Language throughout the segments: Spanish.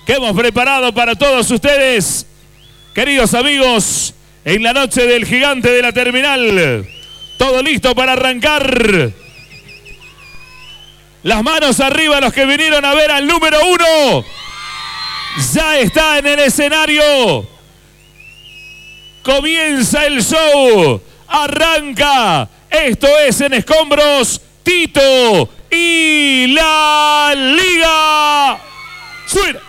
que hemos preparado para todos ustedes, queridos amigos, en la noche del gigante de la terminal. Todo listo para arrancar. Las manos arriba los que vinieron a ver al número 1. Ya está en el escenario. Comienza el show. Arranca. Esto es En Escombros, Tito y la Liga. Suena.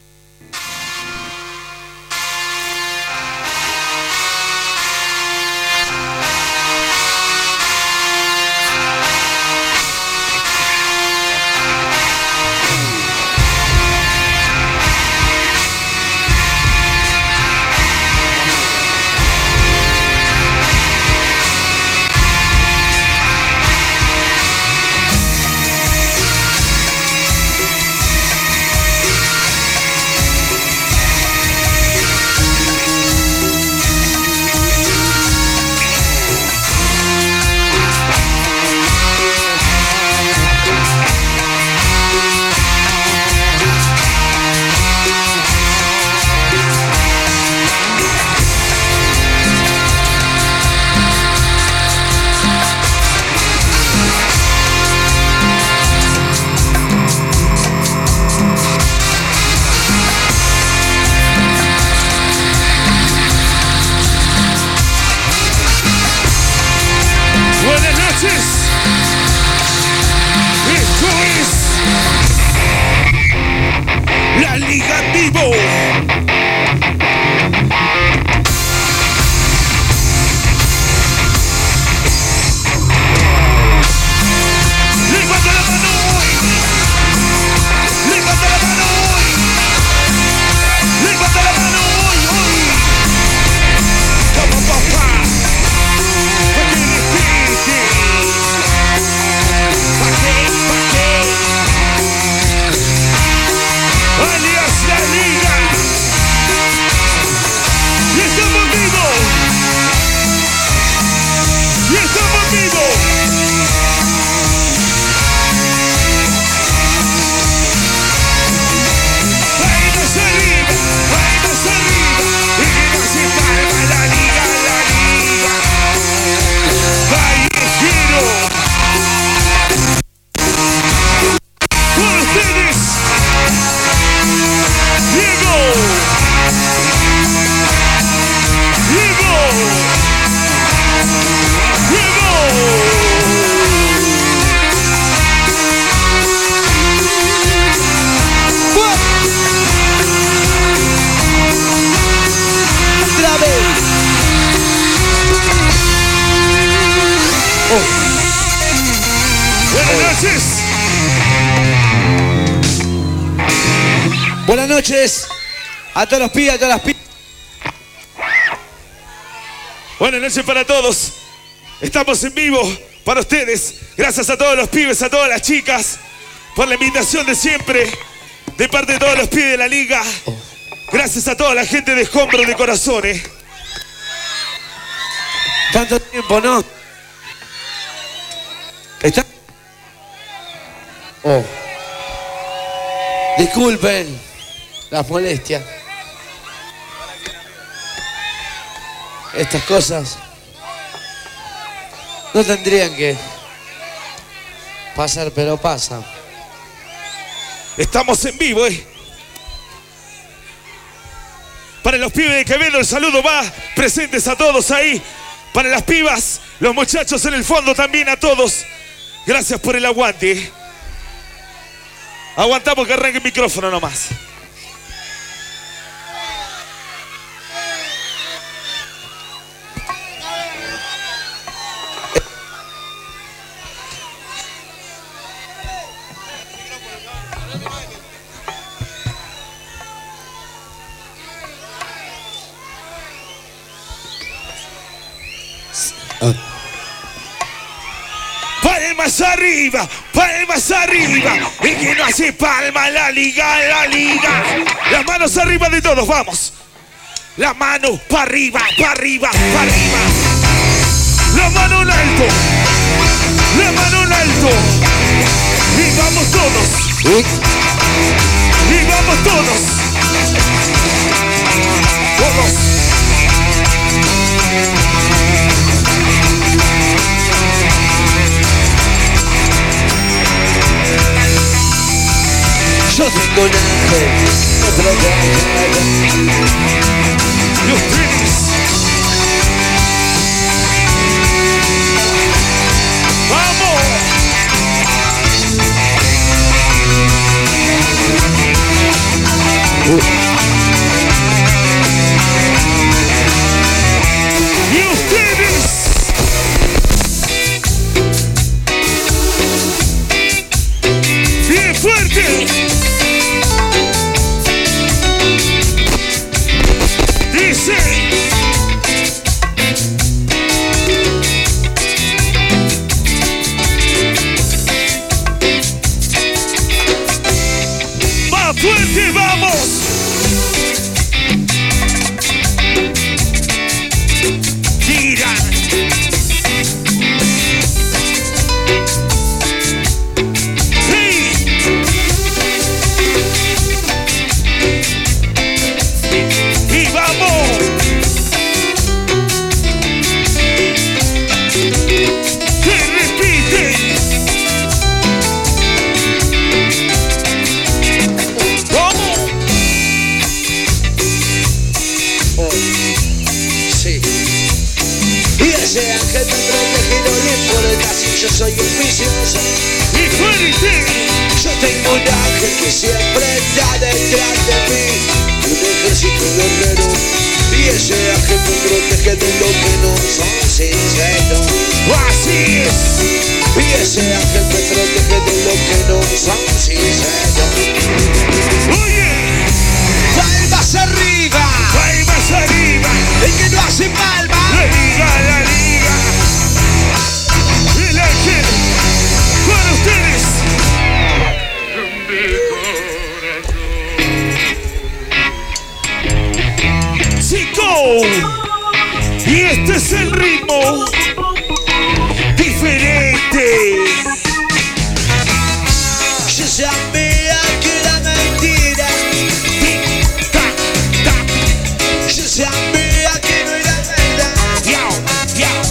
Buenas noches a todos los pibes, a todas las pibas. Buenas noches para todos. Estamos en vivo para ustedes. Gracias a todos los pibes, a todas las chicas, por la invitación de siempre, de parte de todos los pibes de la liga. Gracias a toda la gente de Escombros de corazón. Tanto tiempo, ¿no? ¿Está? Oh. Disculpen las molestias. Estas cosas no tendrían que pasar, pero pasan. Estamos en vivo, Para los pibes de Quevedo el saludo va. Presentes a todos ahí. Para las pibas, los muchachos en el fondo también a todos. Gracias por el aguante. Aguantamos que arranque el micrófono nomás. Palmas arriba, palmas arriba. Y que no hace palma la liga, la liga. Las manos arriba de todos, vamos. Las manos para arriba, para arriba, para arriba. La mano en alto, la mano en alto. Y vamos todos. Y vamos todos. tengo un ángel que protege. Y ustedes. ¡Vamos! Y ustedes. Bien fuerte. Dice. Más fuerte, vamos. Tira. Y vamos. Se repite. ¿Cómo? Sí. Y ese ángel me protege y no le importa si yo soy un vicioso. Y fuerte. Yo tengo un ángel que siempre está detrás de mí, un ejército guerrero. Y ese ángel me protege de lo que no son sinceros. Así es. Y ese ángel me protege de lo que no son sinceros. Oye. Palmas arriba, Palmas arriba. el que no hace palmas. La liga, la liga. El ángel. Con ustedes. Chico. Y este es el ritmo. Diferente. Yo sabía que era mentira, Tic, tac, tac. yo sabía que no era verdad. Yao, yao.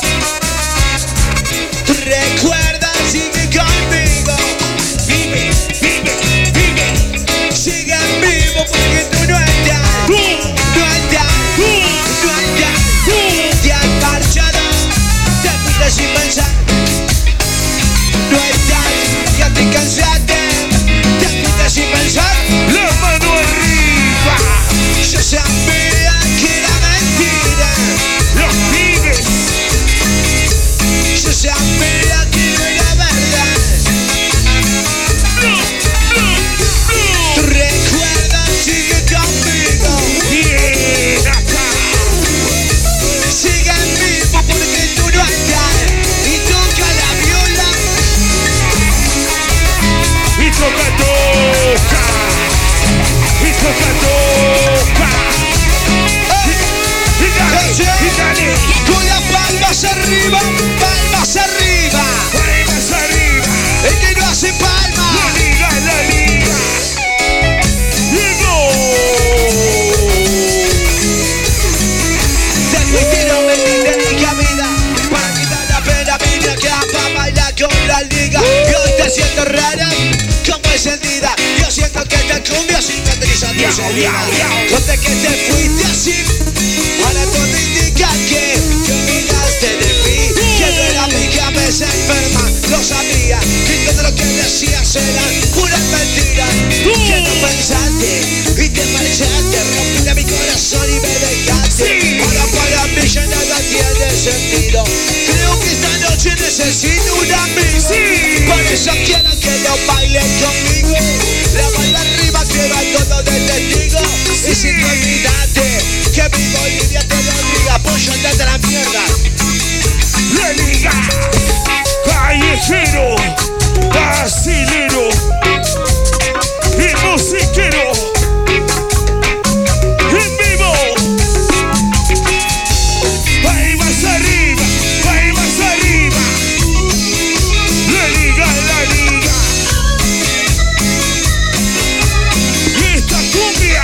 Recuerda, sigue conmigo, Vive, vive, vive. sigue en vivo porque tú no estás, Tú, no estás, tú, no estás. tú. Te has marchado, te fuiste sin pensar. No estás, ya te cansaste, te fuiste sin pensar. La mano arriba. Yo sabía que era mentira, Los pibes. yo sabía que no era verdad. No, no, Tú no. recuerdas, sigue conmigo, Bien acá. sigue en vivo porque tú no estás. Y toca la viola, Y toca, toca. Y toca, toca. Y dale, y dale. con las palmas arriba, palmas arriba. Palmas arriba. El que no hace La palmas, liga, la liga. Llegó. te fuiste y no me diste ni cabida. Para quitar la pena vine acá para bailar con la liga. Yo te siento rara, como encendida. Yo siento que te cumbia cicatriza tu Yao, salida. yao, yao. Desde que te fuiste así, ahora todo indica que te olvidaste de mí. Que no era mi cabeza enferma, lo sabía. Que todo lo que decías eran puras mentiras. Que no pensaste y te marchaste. Rompiste mi corazón y me dejaste. Sí. Ahora para mí ya nada tiene sentido. Creo que esta noche necesito un amigo. Sí. Por eso quiero que lo baile conmigo. La mano arriba quiero a todo de testigo. Y si te olvidaste que mi Bolivia te lo diga, pues yo te la mierda. La liga. Callejero. Brasilero. Y musiquero. En vivo. Palmas arriba. Palmas arriba. La liga, la liga. Y esta cumbia.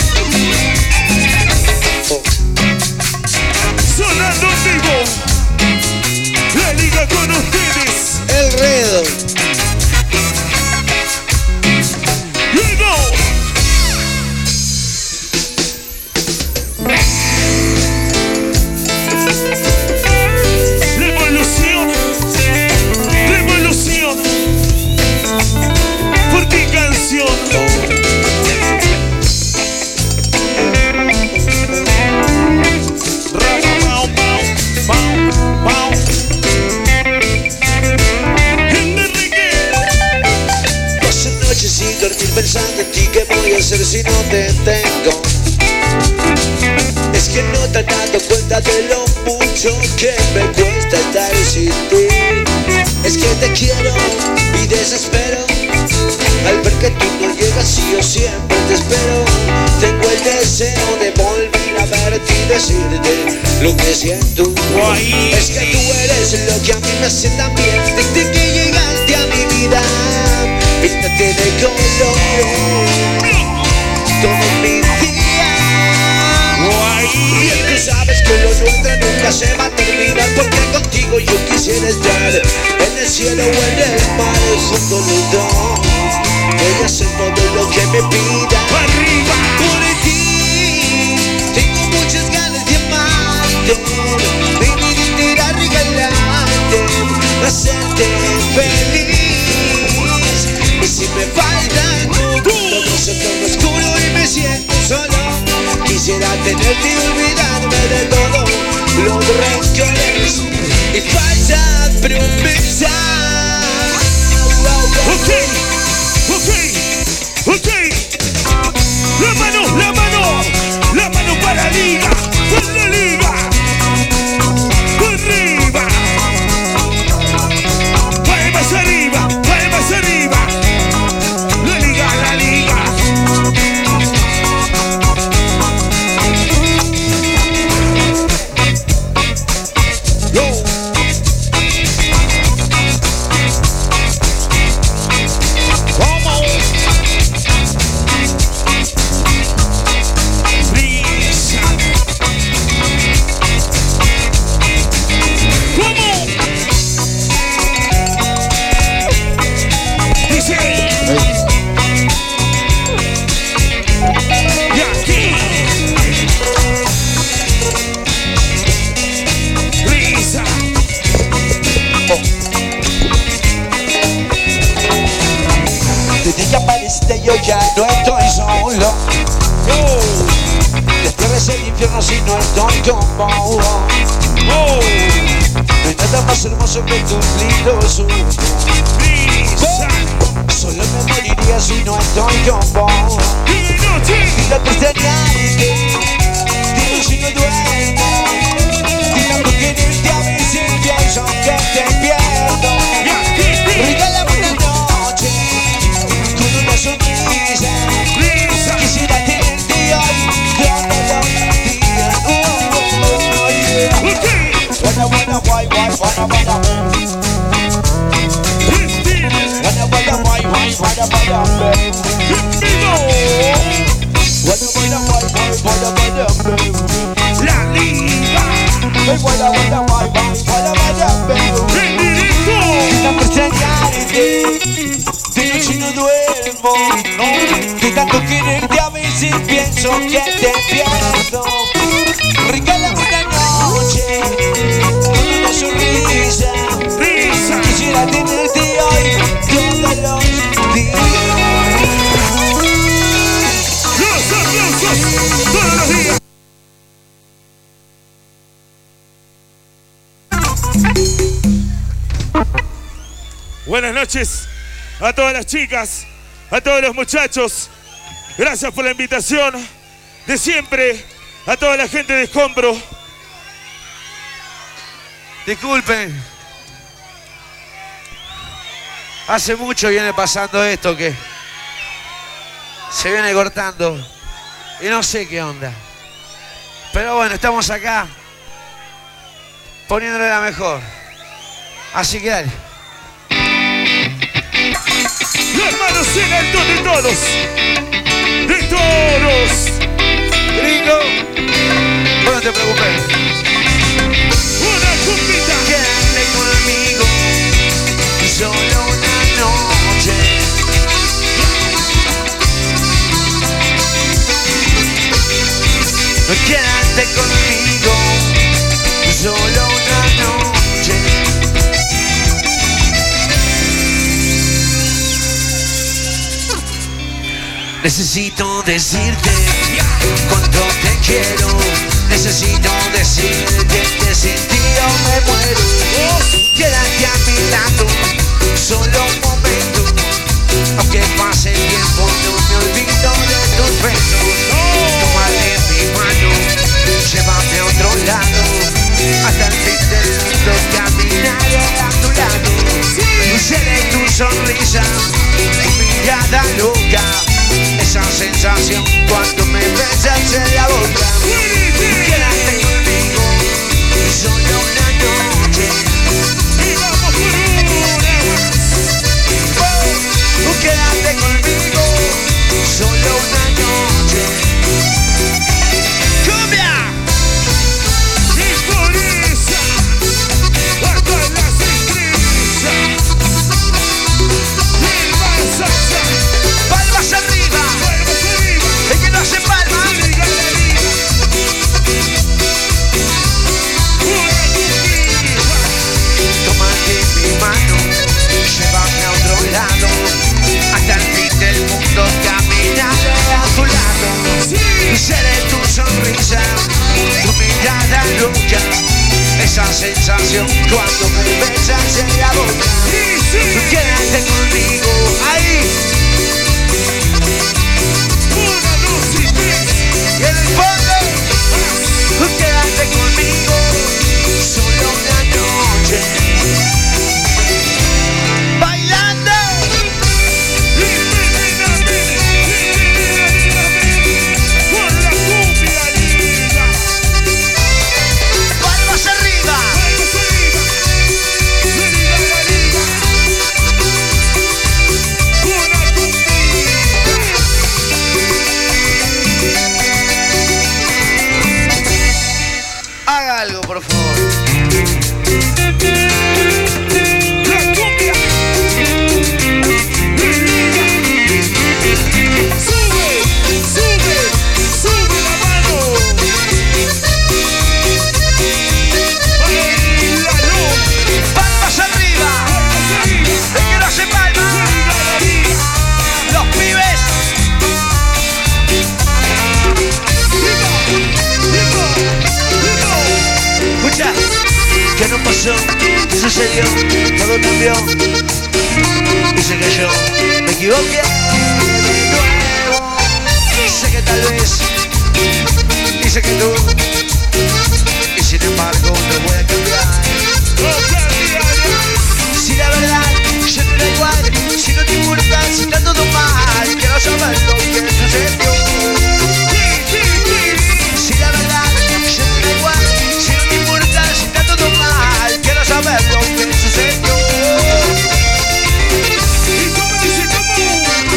Sonando en vivo. La liga con ustedes. El Redo. te tengo. Es que no te has dado cuenta de lo mucho que me cuesta estar sin ti. Es que te quiero y desespero al ver que tú no llegas y yo siempre te espero. Tengo el deseo de volver a verte y decirte lo que siento. Es que tú eres lo que a mí me hace tan bien. Desde que llegaste a mi vida, píntate de color todos mis días. Bien tú sabes que lo nuestro nunca se va a terminar, porque contigo yo quisiera estar en el cielo o en el mar, juntos los dos. Voy a hacer todo lo que me pida. ¡Arriba! Por ti tengo muchas ganas de amarte, de ir a regalarte, hacerte feliz. Y si me faltas tú, todo se torna oscuro y me siento solo. Quisiera tenerte y olvidarme de todo los rencores y falsas promesas. Ok. La mano para la liga, para la liga. Arriba. Palmas arriba. La liga. Yo ya no estoy solo. Después el infierno si no estoy con vos. No hay nada más hermoso que tus lindos ojos. Solo me moriría si no estoy con vos. Dile que extrañarte, dile si no duermo. Dile por quererte a veces pienso que te pierdo. Regálame una noche con una sonrisa. Quisiera tenerte hoy todos los días. Wanna why. La liga. Tanto extrañarte, de noche no duermo. De tanto quererte a veces pienso que te pierdo. Regálame una noche con una sonrisa. Quisiera tenerte hoy todos los días. Los aplausos todos los días. Buenas noches a todas las chicas, a todos los muchachos. Gracias por la invitación de siempre. A toda la gente de Escombro. Disculpen. Hace mucho viene pasando esto que se viene cortando y no sé qué onda. Pero bueno, estamos acá poniéndole la mejor. Así que dale. Las manos en alto de todos. De todos. Gringo, vos no te preocupes. Una copita. Quédate conmigo solo una noche. Quédate conmigo solo una noche. Necesito decirte cuánto te quiero. Necesito decirte que sin ti yo me muero. Quédate a mi lado, solo un momento. Aunque pase el tiempo no me olvido de ti. tus besos. Tómale mi mano, llévame a otro lado, hasta el fin del mundo caminaré a tu lado. Seré tu sonrisa, tu mirada loca, esa sensación cuando me besas en la boca. Quédate conmigo, solo una noche. Y vamos por una más. Quédate conmigo, solo una noche. ¡Cumbia! Sincroniza, hasta la sincroniza. Viva salsa, Palmas arriba, palmas arriba, el que no hace palmas. liga la liga. Una cumbia. Tómate mi mano, llévame a otro lado, hasta el fin del mundo caminaré a tu lado. Seré tu sonrisa, tu mirada loca, esa sensación cuando me besas en la boca. Quédate conmigo, ahí, Una, dos y tres. y en el fondo. Quédate conmigo, solo una noche. Bailando. Con la cumbia liga. Palmas arriba. Palmas arriba. Liga la liga. Una cumbia. Haga algo, por favor. La cumbia. Sube, sube, sube la mano. Bailalo. Palmas arriba. Palmas arriba. El que no hace palmas. Liga la liga. Los pibes. Viva, viva, viva. Escucha. ¿Qué no pasó? ¿Qué sucedió? Todo cambió. Dice que yo me equivoqué de nuevo. Sé que tal vez. Dice que tú. Y sin embargo no voy a cambiar. No cambiará. Si la verdad ya no da igual, si no te importa, si está todo mal, quiero saber lo que sucedió. Si la verdad ya no da igual, si no te importa, si está todo mal, quiero saber lo que sucedió. Y como dice, como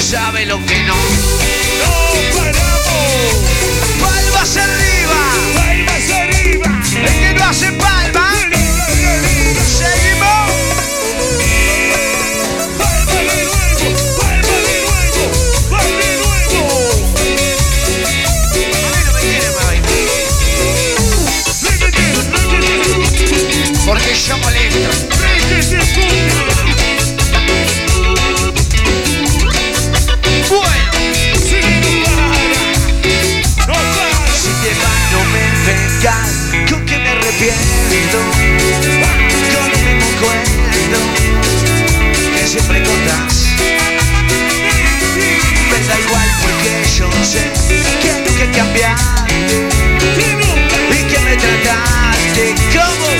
sabe lo que no. No paramos. Palmas arriba. Palmas arriba. El que no hace palma. Seguimos. Palma de nuevo. Palma de nuevo. Palma de nuevo. A mí no me quiere más. Porque yo molesto. Bueno, Si te va, no me vengas con que me arrepiento. Con el mismo cuento que siempre contás. Me da igual porque yo sé que nunca cambiaste y que me trataste como.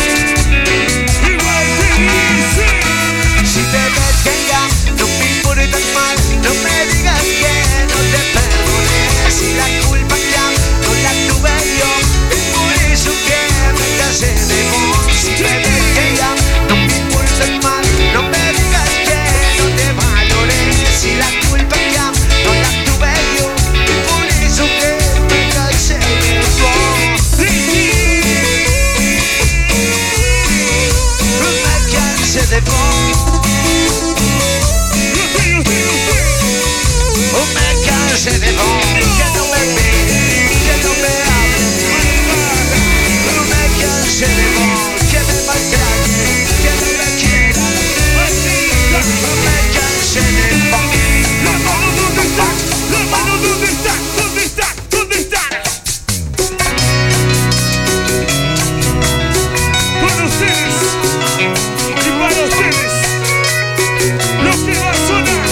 Si te ves que ya no me importa tan mal, no me digas que no te perdoné. Si la culpa ya no la tuve yo, es por eso que me cansé de vos. Si te ves que ya no me importa tan mal, no me digas que no te valoré. Si la culpa ya no la tuve yo, es por eso que me cansé de vos. Me cansé de vos. Me cansé de vos, que no me mires, que no me hables. Me cansé de vos, que me maltrates, que no me quieras. Me cansé de vos. La mano, ¿dónde está? La mano, ¿dónde está? ¿Dónde está? ¿Dónde está? Para ustedes y para ustedes, lo que va a sonar.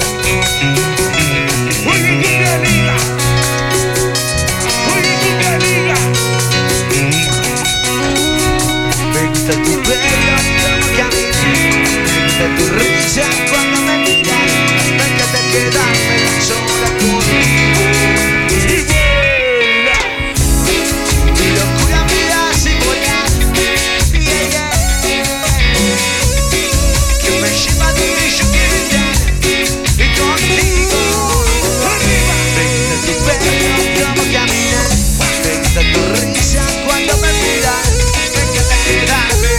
Oye, Cumbia Liga. Oye, Cumbia Liga. Me gusta tu pelo, como caminas. Me gusta tu risa cuando me miras. Me encanta quedarme sola contigo. Y vuela. Mi locura me hace volar. Que me lleva donde yo quiero estar. Y contigo. Arriba. Me gusta tu pelo, como caminas. Me gusta tu risa cuando me miras. Me encanta quedarme.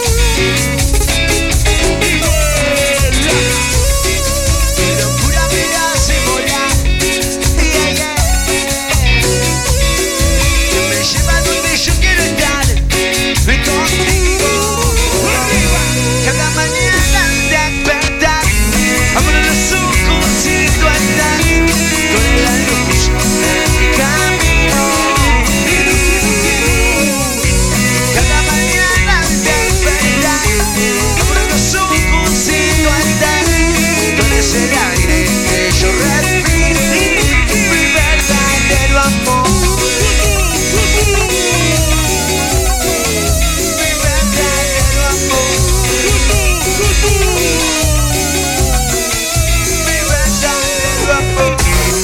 Y vuela. Mi locura me hace volar. Que me lleva donde yo quiero estar. Y contigo. Arriba. Cada mañana al despertar, abro los ojos y tú estás. Tú eres la luz en mi camino. Cada mañana al despertar, abro los ojos y tú estás. Tú eres el aire que yo respiro, mi verdadero amor. Mi verdadero amor. Mi verdadero amor.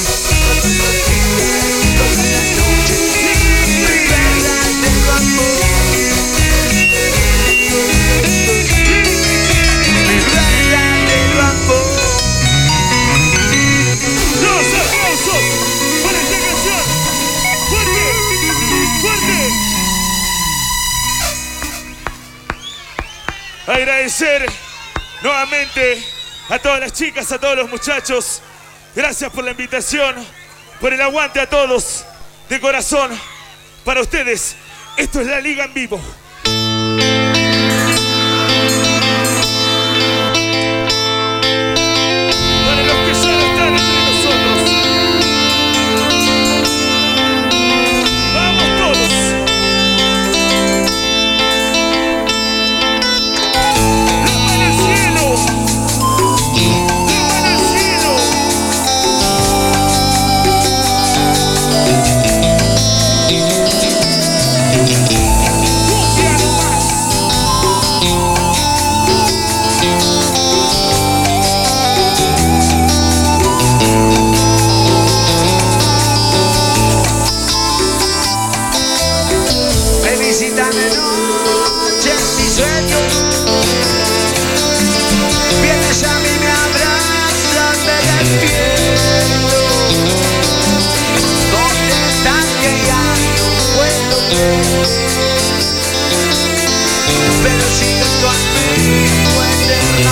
Toda la noche. Mi verdadero amor. Mi verdadero amor. Los aplausos para esta canción. Fuerte, fuerte. Agradecer nuevamente a todas las chicas, a todos los muchachos. Gracias por la invitación, por el aguante a todos. De corazón, para ustedes, esto es La Liga en vivo. Para los que ya no están entre nosotros. Vamos todos. La mano al cielo. La mano al cielo. Cumbia nomás. Me visitan de noche en mis sueños. Vienes a mí, me abrazas, me despiertas.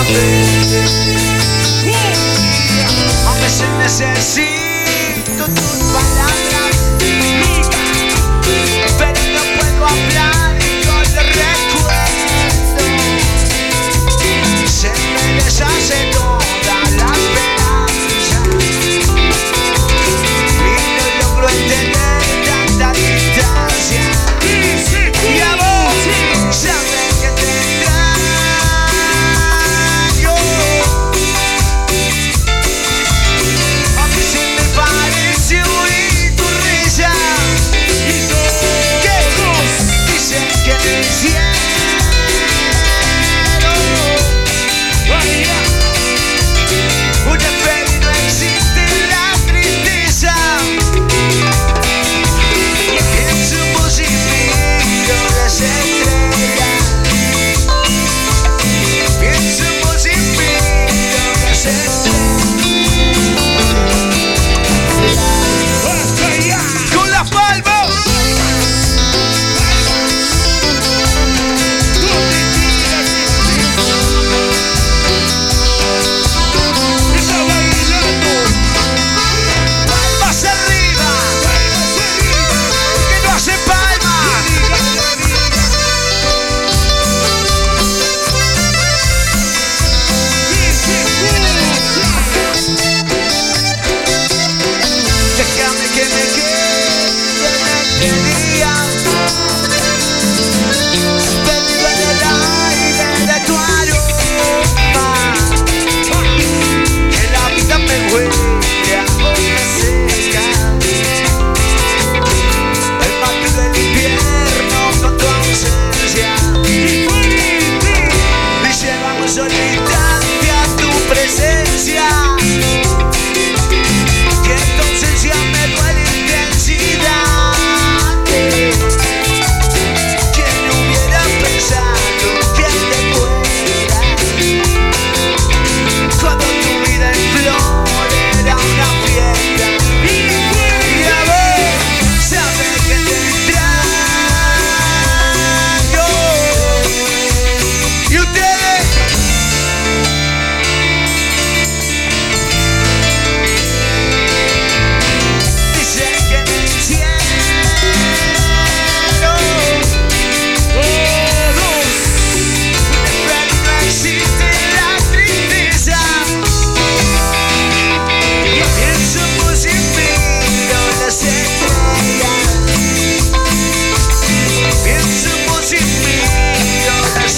A veces necesito tus palabras, pero no puedo hablar con el recuerdo. Se me deshace toda la esperanza y no logro entender tanta distancia. Y a vos sabes que te extraño. A mí se me pareció oír tu risa. ¿Qué? Dicen que el cielo un espejo y no existe la tristeza. Pienso vos y miro las estrellas. Pienso vos y miro las estrellas. Con las palmas. Palmas arriba. Que no hace palmas. Déjame que me quede en este día, perdido en el aire de tu aroma. Que la vida me huele a hoja seca, el patio del invierno con tu ausencia. Y llevamos al instante a tu presencia. Y entonces ya me duele intensidad. ¿Quién hubiera pensado que te fuera cuando tu vida en flor era una fiesta? Y a vos sabes que te extraño. Y ustedes dicen que en el cielo pero no existe la tristeza. Pienso vos y miro las estrellas. Pienso vos y miro las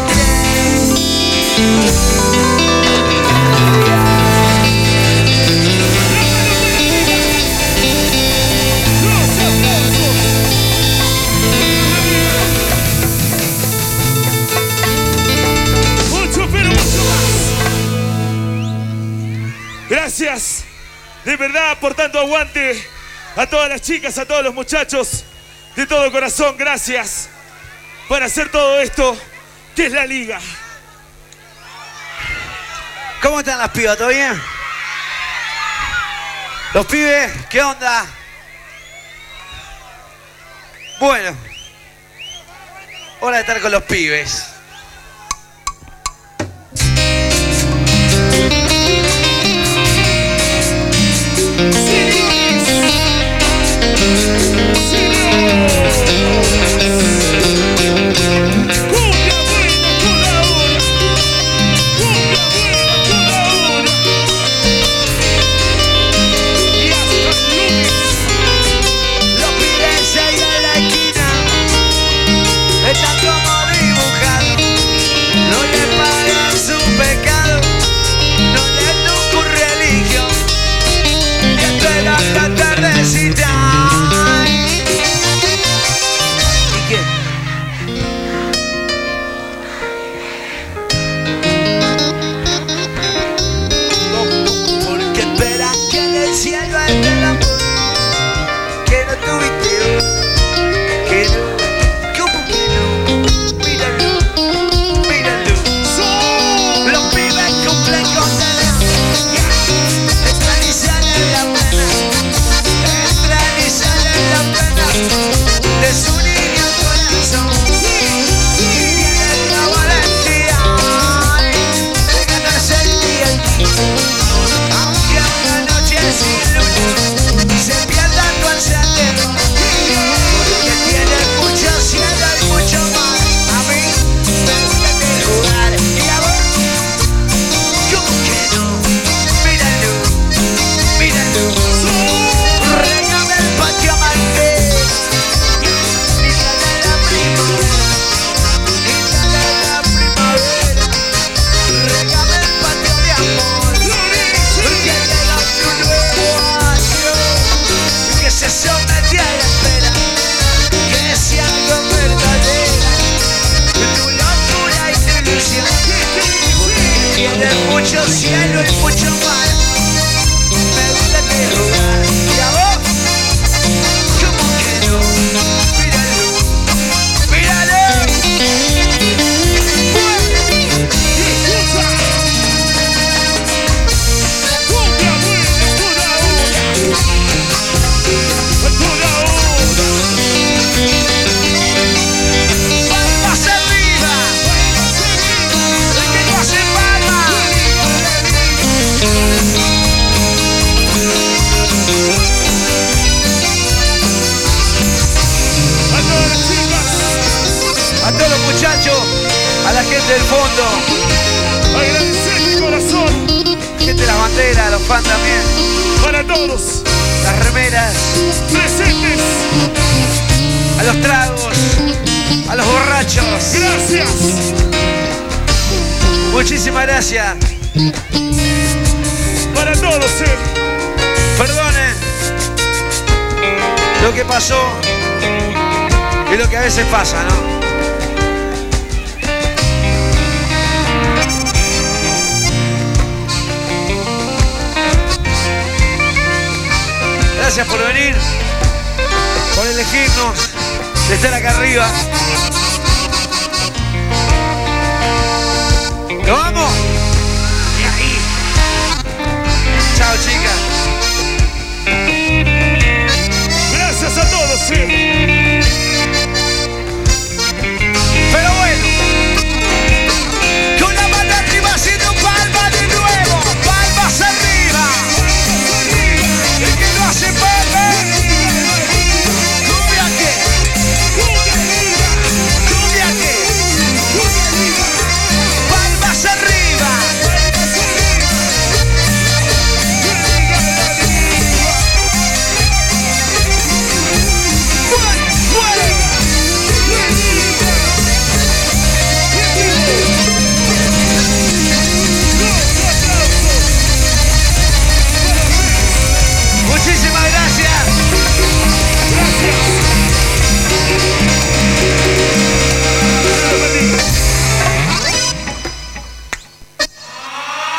Mucho, pero mucho más. Gracias, de verdad, por tanto aguante a todas las chicas, a todos los muchachos, de todo corazón, gracias por hacer todo esto, que es la liga. ¿Cómo están las pibas? ¿Todo bien? Los pibes, ¿qué onda? Bueno, hora de estar con los pibes. Los pibes ahí en la esquina están como dibujados. No les pagan su pecado, no les toca religión. Y esto mucho cielo y mucho mar. Me gusta que jugar. ¿Y a vos? ¿Cómo que no? Míralo, míralo. Palmas arriba. El que no hace palmas. A todos los muchachos, a la gente del fondo, Agradecer de corazón gente de las banderas, los fans también, para todos las remeras, presentes. a los tragos, a los borrachos. Gracias. Muchísimas gracias. Para todos, Perdonen lo que pasó y lo que a veces pasa, ¿no? Gracias por venir, por elegirnos, de estar acá arriba.